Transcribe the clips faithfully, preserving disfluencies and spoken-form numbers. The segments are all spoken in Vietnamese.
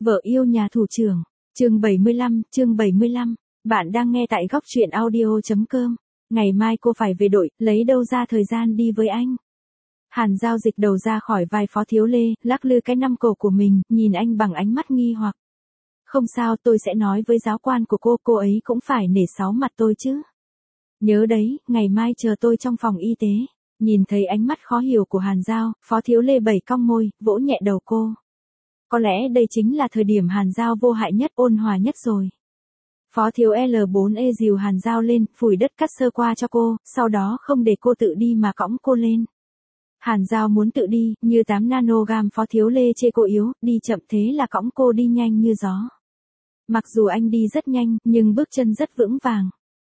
Vợ yêu nhà thủ trưởng, chương bảy mươi lăm, chương bảy mươi lăm, bạn đang nghe tại góc truyện audio chấm com. Ngày mai cô phải về đội, lấy đâu ra thời gian đi với anh. Hàn Giao dịch đầu ra khỏi vai Phó Thiếu Lê, lắc lư cái năm cổ của mình, nhìn anh bằng ánh mắt nghi hoặc. Không sao, tôi sẽ nói với giáo quan của cô, cô ấy cũng phải nể sáu mặt tôi chứ. Nhớ đấy, ngày mai chờ tôi trong phòng y tế. Nhìn thấy ánh mắt khó hiểu của Hàn Giao, Phó Thiếu Lê bẩy cong môi, vỗ nhẹ đầu cô. Có lẽ đây chính là thời điểm Hàn Giao vô hại nhất, ôn hòa nhất rồi. Phó Thiếu L bốn E dìu Hàn Giao lên, phủi đất cát sơ qua cho cô, sau đó không để cô tự đi mà cõng cô lên. Hàn Giao muốn tự đi, như tám nanogam. Phó Thiếu Lê chê cô yếu, đi chậm, thế là cõng cô đi nhanh như gió. Mặc dù anh đi rất nhanh, nhưng bước chân rất vững vàng.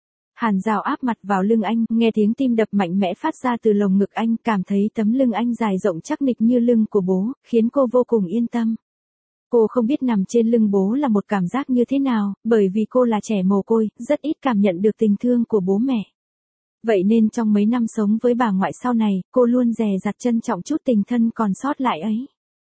Hàn Giao áp mặt vào lưng anh, nghe tiếng tim đập mạnh mẽ phát ra từ lồng ngực anh, cảm thấy tấm lưng anh dài rộng chắc nịch như lưng của bố, khiến cô vô cùng yên tâm. Cô không biết nằm trên lưng bố là một cảm giác như thế nào, bởi vì cô là trẻ mồ côi, rất ít cảm nhận được tình thương của bố mẹ. Vậy nên trong mấy năm sống với bà ngoại sau này, cô luôn dè dặt trân trọng chút tình thân còn sót lại ấy.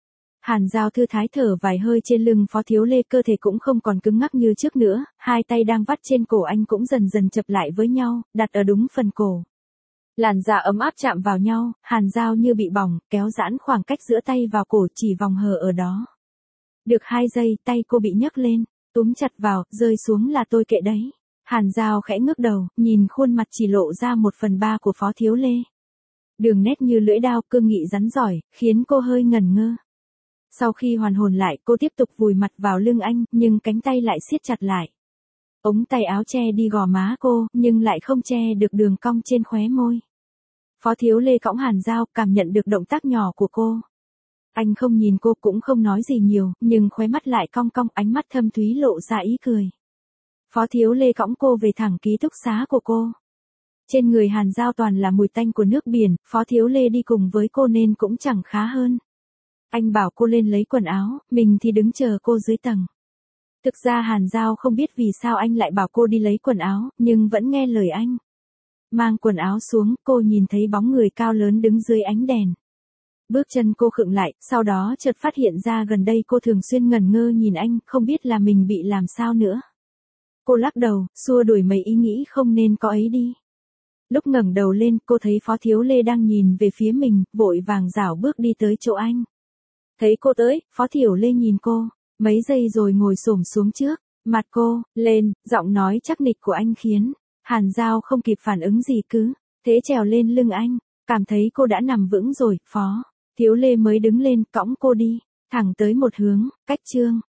Hàn Giao thư thái thở vài hơi trên lưng Phó Thiếu Lê, cơ thể cũng không còn cứng ngắc như trước nữa, hai tay đang vắt trên cổ anh cũng dần dần chập lại với nhau, đặt ở đúng phần cổ. Làn da ấm áp chạm vào nhau, Hàn Giao như bị bỏng, kéo giãn khoảng cách giữa tay vào cổ, chỉ vòng hở ở đó. Được hai giây, tay cô bị nhấc lên, túm chặt vào, rơi xuống là tôi kệ đấy. Hàn Giao khẽ ngước đầu, nhìn khuôn mặt chỉ lộ ra một phần ba của Phó Thiếu Lê. Đường nét như lưỡi dao, cương nghị rắn giỏi, khiến cô hơi ngẩn ngơ. Sau khi hoàn hồn lại, cô tiếp tục vùi mặt vào lưng anh, nhưng cánh tay lại siết chặt lại. Ống tay áo che đi gò má cô, nhưng lại không che được đường cong trên khóe môi. Phó Thiếu Lê cõng Hàn Giao, cảm nhận được động tác nhỏ của cô. Anh không nhìn cô, cũng không nói gì nhiều, nhưng khóe mắt lại cong cong, ánh mắt thâm thúy lộ ra ý cười. Phó Thiếu Lê cõng cô về thẳng ký túc xá của cô. Trên người Hàn Giao toàn là mùi tanh của nước biển, Phó Thiếu Lê đi cùng với cô nên cũng chẳng khá hơn. Anh bảo cô lên lấy quần áo, mình thì đứng chờ cô dưới tầng. Thực ra Hàn Giao không biết vì sao anh lại bảo cô đi lấy quần áo, nhưng vẫn nghe lời anh. Mang quần áo xuống, cô nhìn thấy bóng người cao lớn đứng dưới ánh đèn. Bước chân cô khựng lại, sau đó chợt phát hiện ra gần đây cô thường xuyên ngẩn ngơ nhìn anh, không biết là mình bị làm sao nữa. Cô lắc đầu, xua đuổi mấy ý nghĩ không nên có ấy đi. Lúc ngẩng đầu lên, cô thấy Phó Thiếu Lê đang nhìn về phía mình, vội vàng rảo bước đi tới chỗ anh. Thấy cô tới, Phó Thiếu Lê nhìn cô, mấy giây rồi ngồi xổm xuống trước, mặt cô, lên, giọng nói chắc nịch của anh khiến Hàn Giao không kịp phản ứng gì, cứ thế trèo lên lưng anh, cảm thấy cô đã nằm vững rồi, Phó Thiếu Lê mới đứng lên, cõng cô đi, thẳng tới một hướng, cách Trương